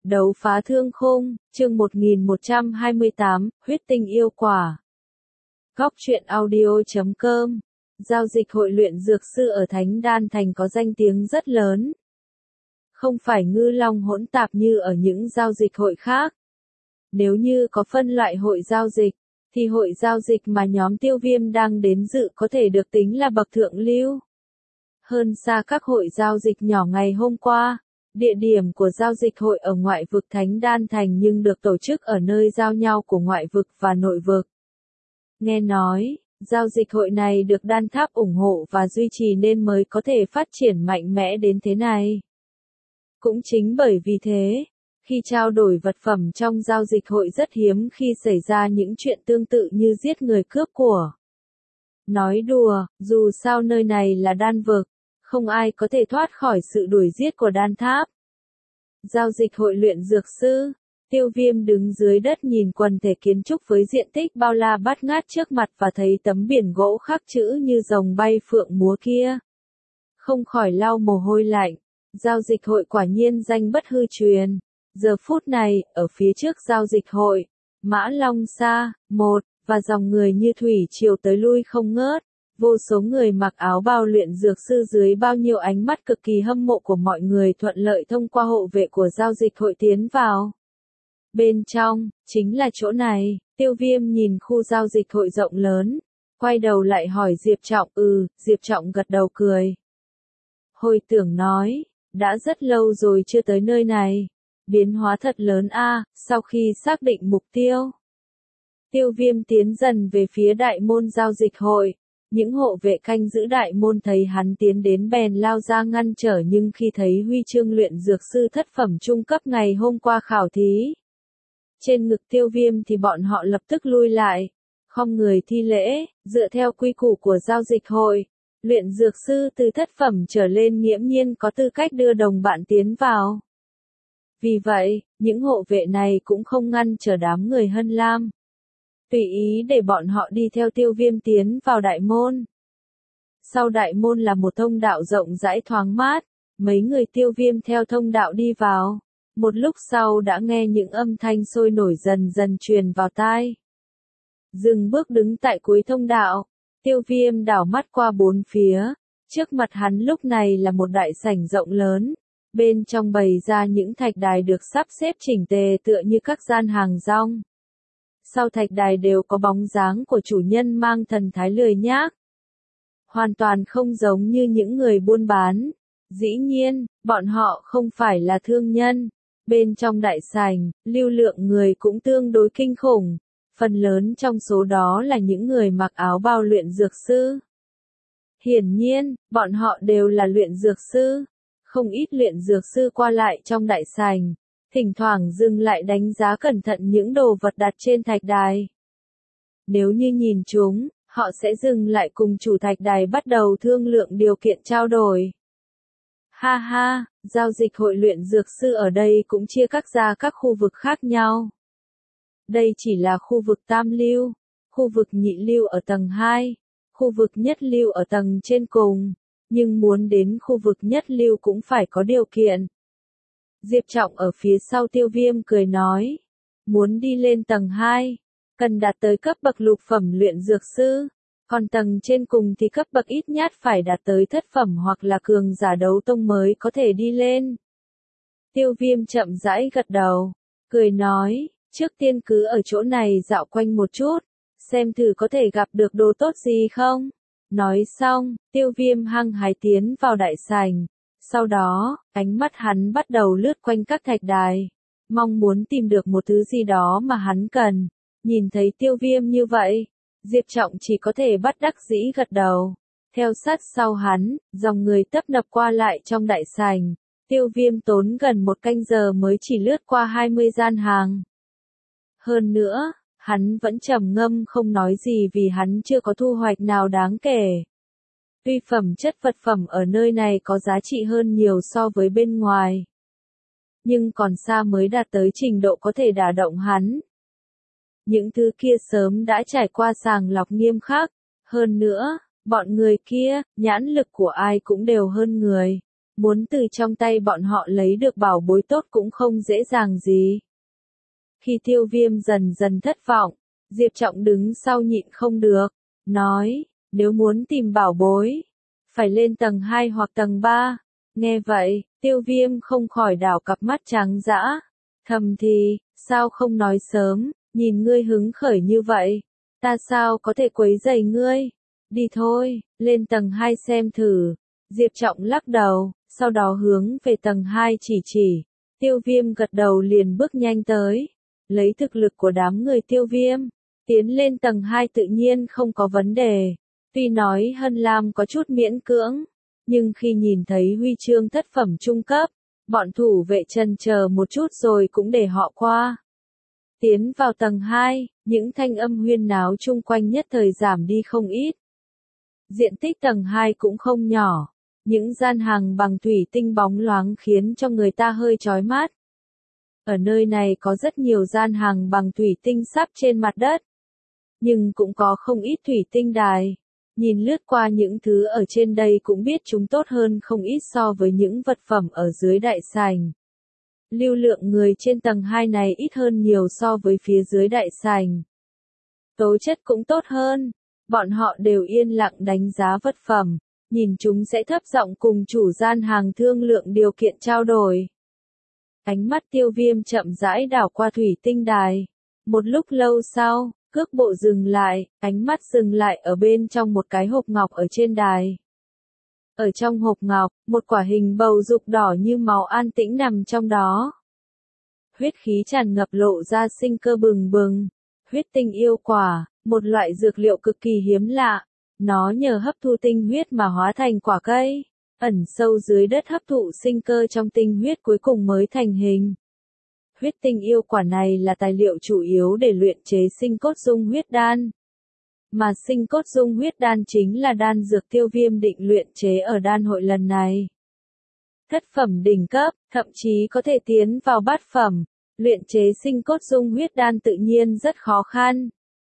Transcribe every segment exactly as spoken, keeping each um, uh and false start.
Đấu phá thương khung, chương một nghìn một trăm hai mươi tám, huyết tinh yêu quả. Góc truyện audio chấm com. Giao dịch hội luyện dược sư ở Thánh Đan Thành có danh tiếng rất lớn. Không phải ngư long hỗn tạp như ở những giao dịch hội khác. Nếu như có phân loại hội giao dịch, thì hội giao dịch mà nhóm Tiêu Viêm đang đến dự có thể được tính là bậc thượng lưu. Hơn xa các hội giao dịch nhỏ ngày hôm qua. Địa điểm của giao dịch hội ở ngoại vực Thánh Đan Thành nhưng được tổ chức ở nơi giao nhau của ngoại vực và nội vực. Nghe nói, giao dịch hội này được Đan Tháp ủng hộ và duy trì nên mới có thể phát triển mạnh mẽ đến thế này. Cũng chính bởi vì thế, khi trao đổi vật phẩm trong giao dịch hội rất hiếm khi xảy ra những chuyện tương tự như giết người cướp của. Nói đùa, dù sao nơi này là đan vực. Không ai có thể thoát khỏi sự đuổi giết của Đan Tháp. Giao dịch hội luyện dược sư, Tiêu Viêm đứng dưới đất nhìn quần thể kiến trúc với diện tích bao la bát ngát trước mặt và thấy tấm biển gỗ khắc chữ như rồng bay phượng múa kia. Không khỏi lau mồ hôi lạnh, giao dịch hội quả nhiên danh bất hư truyền. Giờ phút này, ở phía trước giao dịch hội, Mã Long Sa, một, và dòng người như thủy triều tới lui không ngớt. Vô số người mặc áo bào luyện dược sư dưới bao nhiêu ánh mắt cực kỳ hâm mộ của mọi người thuận lợi thông qua hộ vệ của giao dịch hội tiến vào. Bên trong, chính là chỗ này, Tiêu Viêm nhìn khu giao dịch hội rộng lớn, quay đầu lại hỏi Diệp Trọng, ừ, Diệp Trọng gật đầu cười. Hồi tưởng nói, đã rất lâu rồi chưa tới nơi này, biến hóa thật lớn a. Sau khi xác định mục tiêu. Tiêu Viêm tiến dần về phía đại môn giao dịch hội. Những hộ vệ canh giữ đại môn thấy hắn tiến đến bèn lao ra ngăn trở nhưng khi thấy huy chương luyện dược sư thất phẩm trung cấp ngày hôm qua khảo thí. Trên ngực Tiêu Viêm thì bọn họ lập tức lui lại, khom người thi lễ, dựa theo quy củ của giao dịch hội. Luyện dược sư từ thất phẩm trở lên nghiễm nhiên có tư cách đưa đồng bạn tiến vào. Vì vậy, những hộ vệ này cũng không ngăn trở đám người Hân Lam. Tùy ý để bọn họ đi theo Tiêu Viêm tiến vào đại môn. Sau đại môn là một thông đạo rộng rãi thoáng mát, mấy người Tiêu Viêm theo thông đạo đi vào. Một lúc sau đã nghe những âm thanh sôi nổi dần dần truyền vào tai. Dừng bước đứng tại cuối thông đạo, Tiêu Viêm đảo mắt qua bốn phía, trước mặt hắn lúc này là một đại sảnh rộng lớn, bên trong bày ra những thạch đài được sắp xếp chỉnh tề tựa như các gian hàng rong. Sau thạch đài đều có bóng dáng của chủ nhân mang thần thái lười nhác. Hoàn toàn không giống như những người buôn bán. Dĩ nhiên, bọn họ không phải là thương nhân. Bên trong đại sảnh, lưu lượng người cũng tương đối kinh khủng. Phần lớn trong số đó là những người mặc áo bào luyện dược sư. Hiển nhiên, bọn họ đều là luyện dược sư. Không ít luyện dược sư qua lại trong đại sảnh. Thỉnh thoảng dừng lại đánh giá cẩn thận những đồ vật đặt trên thạch đài. Nếu như nhìn chúng, họ sẽ dừng lại cùng chủ thạch đài bắt đầu thương lượng điều kiện trao đổi. Ha ha, giao dịch hội luyện dược sư ở đây cũng chia các ra các khu vực khác nhau. Đây chỉ là khu vực tam lưu, khu vực nhị lưu ở tầng hai, khu vực nhất lưu ở tầng trên cùng, nhưng muốn đến khu vực nhất lưu cũng phải có điều kiện. Diệp Trọng ở phía sau Tiêu Viêm cười nói, muốn đi lên tầng hai, cần đạt tới cấp bậc lục phẩm luyện dược sư, còn tầng trên cùng thì cấp bậc ít nhất phải đạt tới thất phẩm hoặc là cường giả đấu tông mới có thể đi lên. Tiêu Viêm chậm rãi gật đầu, cười nói, trước tiên cứ ở chỗ này dạo quanh một chút, xem thử có thể gặp được đồ tốt gì không. Nói xong, Tiêu Viêm hăng hái tiến vào đại sảnh. Sau đó, ánh mắt hắn bắt đầu lướt quanh các thạch đài, mong muốn tìm được một thứ gì đó mà hắn cần. Nhìn thấy Tiêu Viêm như vậy, Diệp Trọng chỉ có thể bất đắc dĩ gật đầu. Theo sát sau hắn, dòng người tấp nập qua lại trong đại sảnh. Tiêu Viêm tốn gần một canh giờ mới chỉ lướt qua hai mươi gian hàng. Hơn nữa, hắn vẫn trầm ngâm không nói gì vì hắn chưa có thu hoạch nào đáng kể. Tuy phẩm chất vật phẩm ở nơi này có giá trị hơn nhiều so với bên ngoài, nhưng còn xa mới đạt tới trình độ có thể đả động hắn. Những thứ kia sớm đã trải qua sàng lọc nghiêm khắc, hơn nữa, bọn người kia, nhãn lực của ai cũng đều hơn người. Muốn từ trong tay bọn họ lấy được bảo bối tốt cũng không dễ dàng gì. Khi Tiêu Viêm dần dần thất vọng, Diệp Trọng đứng sau nhịn không được, nói, nếu muốn tìm bảo bối, phải lên tầng hai hoặc tầng ba. Nghe vậy, Tiêu Viêm không khỏi đảo cặp mắt trắng dã, thầm thì, sao không nói sớm, nhìn ngươi hứng khởi như vậy, ta sao có thể quấy rầy ngươi, đi thôi, lên tầng hai xem thử. Diệp Trọng lắc đầu, sau đó hướng về tầng hai chỉ chỉ, Tiêu Viêm gật đầu liền bước nhanh tới, lấy thực lực của đám người Tiêu Viêm, tiến lên tầng hai tự nhiên không có vấn đề, tuy nói Hân Lam có chút miễn cưỡng, nhưng khi nhìn thấy huy chương thất phẩm trung cấp, bọn thủ vệ chần chờ một chút rồi cũng để họ qua. Tiến vào tầng hai, những thanh âm huyên náo chung quanh nhất thời giảm đi không ít. Diện tích tầng hai cũng không nhỏ, những gian hàng bằng thủy tinh bóng loáng khiến cho người ta hơi chói mắt. Ở nơi này có rất nhiều gian hàng bằng thủy tinh sắp trên mặt đất, nhưng cũng có không ít thủy tinh đài. Nhìn lướt qua những thứ ở trên đây cũng biết chúng tốt hơn không ít so với những vật phẩm ở dưới đại sảnh. Lưu lượng người trên tầng hai này ít hơn nhiều so với phía dưới đại sảnh. Tố chất cũng tốt hơn, bọn họ đều yên lặng đánh giá vật phẩm, nhìn chúng sẽ thấp giọng cùng chủ gian hàng thương lượng điều kiện trao đổi. Ánh mắt Tiêu Viêm chậm rãi đảo qua thủy tinh đài. Một lúc lâu sau, cước bộ dừng lại, ánh mắt dừng lại ở bên trong một cái hộp ngọc ở trên đài. Ở trong hộp ngọc, một quả hình bầu dục đỏ như máu an tĩnh nằm trong đó. Huyết khí tràn ngập lộ ra sinh cơ bừng bừng. Huyết tinh yêu quả, một loại dược liệu cực kỳ hiếm lạ. Nó nhờ hấp thu tinh huyết mà hóa thành quả cây, ẩn sâu dưới đất hấp thụ sinh cơ trong tinh huyết cuối cùng mới thành hình. Huyết tinh yêu quả này là tài liệu chủ yếu để luyện chế sinh cốt dung huyết đan. Mà sinh cốt dung huyết đan chính là đan dược Tiêu Viêm định luyện chế ở đan hội lần này. Thất phẩm đỉnh cấp, thậm chí có thể tiến vào bát phẩm, luyện chế sinh cốt dung huyết đan tự nhiên rất khó khăn.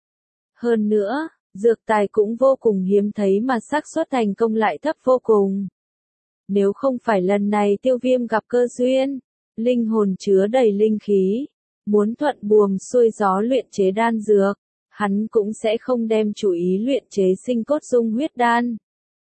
Hơn nữa, dược tài cũng vô cùng hiếm thấy mà xác suất thành công lại thấp vô cùng. Nếu không phải lần này Tiêu Viêm gặp cơ duyên, linh hồn chứa đầy linh khí, muốn thuận buồm xuôi gió luyện chế đan dược, hắn cũng sẽ không đem chủ ý luyện chế sinh cốt dung huyết đan.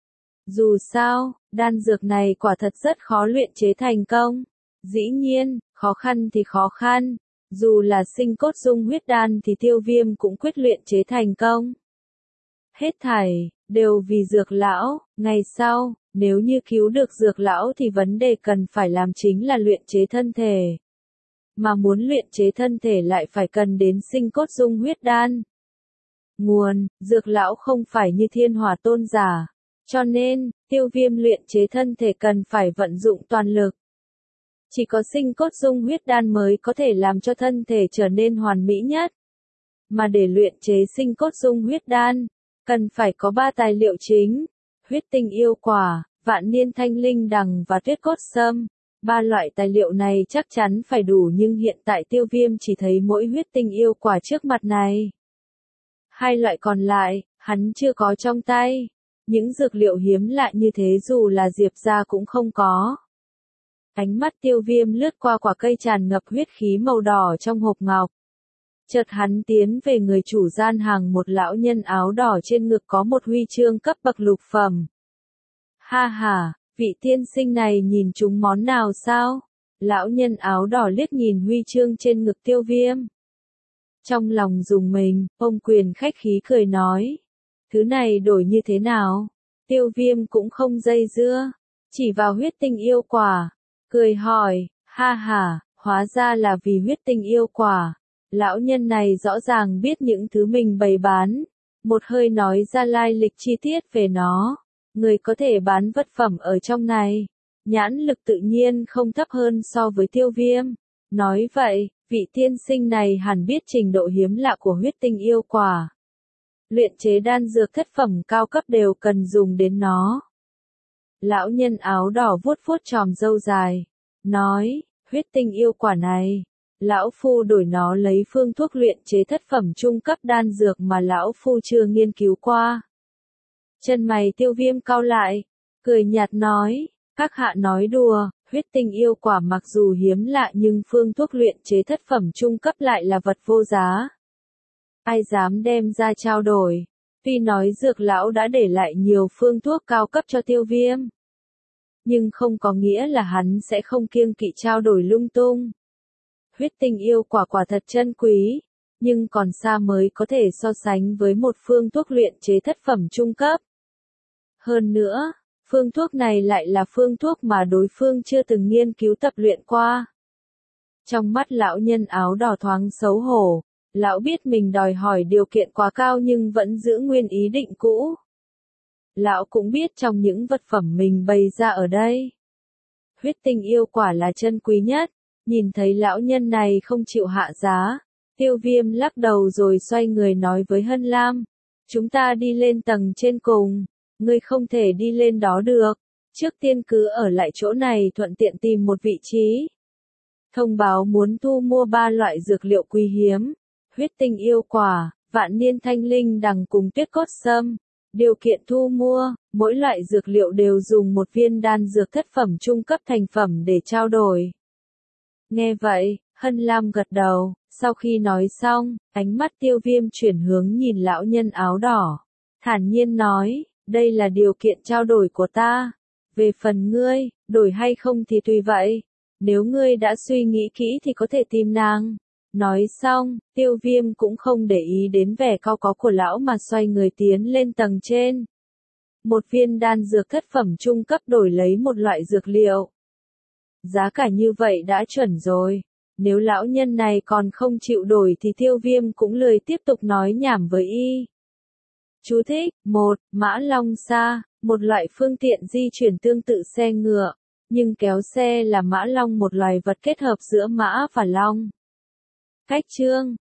Dù sao, đan dược này quả thật rất khó luyện chế thành công. Dĩ nhiên, khó khăn thì khó khăn, dù là sinh cốt dung huyết đan thì Tiêu Viêm cũng quyết luyện chế thành công. Hết thảy, đều vì dược lão, ngày sau, nếu như cứu được dược lão thì vấn đề cần phải làm chính là luyện chế thân thể. Mà muốn luyện chế thân thể lại phải cần đến sinh cốt dung huyết đan. Nguồn, dược lão không phải như thiên hỏa tôn giả, cho nên, Tiêu Viêm luyện chế thân thể cần phải vận dụng toàn lực. Chỉ có sinh cốt dung huyết đan mới có thể làm cho thân thể trở nên hoàn mỹ nhất. Mà để luyện chế sinh cốt dung huyết đan, cần phải có ba tài liệu chính, huyết tinh yêu quả, vạn niên thanh linh đằng và tuyết cốt sâm. Ba loại tài liệu này chắc chắn phải đủ nhưng hiện tại Tiêu Viêm chỉ thấy mỗi huyết tinh yêu quả trước mặt này. Hai loại còn lại, hắn chưa có trong tay. Những dược liệu hiếm lạ như thế dù là Diệp gia cũng không có. Ánh mắt Tiêu Viêm lướt qua quả cây tràn ngập huyết khí màu đỏ trong hộp ngọc. Chợt hắn tiến về người chủ gian hàng, một lão nhân áo đỏ trên ngực có một huy chương cấp bậc lục phẩm. Ha ha, vị tiên sinh này nhìn trúng món nào sao? Lão nhân áo đỏ liếc nhìn huy chương trên ngực Tiêu Viêm. Trong lòng rùng mình, ông quyền khách khí cười nói. Thứ này đổi như thế nào? Tiêu Viêm cũng không dây dưa, chỉ vào huyết tinh yêu quả. Cười hỏi, ha ha, hóa ra là vì huyết tinh yêu quả. Lão nhân này rõ ràng biết những thứ mình bày bán. Một hơi nói ra lai lịch chi tiết về nó. Người có thể bán vật phẩm ở trong này. Nhãn lực tự nhiên không thấp hơn so với Tiêu Viêm. Nói vậy, vị tiên sinh này hẳn biết trình độ hiếm lạ của huyết tinh yêu quả. Luyện chế đan dược thất phẩm cao cấp đều cần dùng đến nó. Lão nhân áo đỏ vuốt vuốt chòm râu dài. Nói, huyết tinh yêu quả này. Lão Phu đổi nó lấy phương thuốc luyện chế thất phẩm trung cấp đan dược mà Lão Phu chưa nghiên cứu qua. Chân mày Tiêu Viêm cau lại. Cười nhạt nói, Các hạ nói đùa, huyết tinh yêu quả mặc dù hiếm lạ nhưng phương thuốc luyện chế thất phẩm trung cấp lại là vật vô giá. Ai dám đem ra trao đổi? Tuy nói dược lão đã để lại nhiều phương thuốc cao cấp cho Tiêu Viêm, nhưng không có nghĩa là hắn sẽ không kiêng kỵ trao đổi lung tung. Huyết tinh yêu quả quả thật chân quý, nhưng còn xa mới có thể so sánh với một phương thuốc luyện chế thất phẩm trung cấp. Hơn nữa, phương thuốc này lại là phương thuốc mà đối phương chưa từng nghiên cứu tập luyện qua. Trong mắt lão nhân áo đỏ thoáng xấu hổ, lão biết mình đòi hỏi điều kiện quá cao nhưng vẫn giữ nguyên ý định cũ. Lão cũng biết trong những vật phẩm mình bày ra ở đây, huyết tinh yêu quả là chân quý nhất. Nhìn thấy lão nhân này không chịu hạ giá, Tiêu Viêm lắc đầu rồi xoay người nói với Hân Lam, chúng ta đi lên tầng trên cùng, ngươi không thể đi lên đó được, trước tiên cứ ở lại chỗ này thuận tiện tìm một vị trí. Thông báo muốn thu mua ba loại dược liệu quý hiếm, huyết tinh yêu quả, vạn niên thanh linh đằng cùng tuyết cốt sâm. Điều kiện thu mua, mỗi loại dược liệu đều dùng một viên đan dược thất phẩm trung cấp thành phẩm để trao đổi. Nghe vậy, Hân Lam gật đầu, sau khi nói xong, ánh mắt Tiêu Viêm chuyển hướng nhìn lão nhân áo đỏ. Thản nhiên nói, đây là điều kiện trao đổi của ta. Về phần ngươi, đổi hay không thì tùy vậy. Nếu ngươi đã suy nghĩ kỹ thì có thể tìm nàng. Nói xong, Tiêu Viêm cũng không để ý đến vẻ cao có của lão mà xoay người tiến lên tầng trên. Một viên đan dược thất phẩm trung cấp đổi lấy một loại dược liệu. Giá cả như vậy đã chuẩn rồi. Nếu lão nhân này còn không chịu đổi thì Tiêu Viêm cũng lười tiếp tục nói nhảm với y. Chú thích, một, Mã Long Xa, một loại phương tiện di chuyển tương tự xe ngựa, nhưng kéo xe là mã long, một loài vật kết hợp giữa mã và long. Cách chương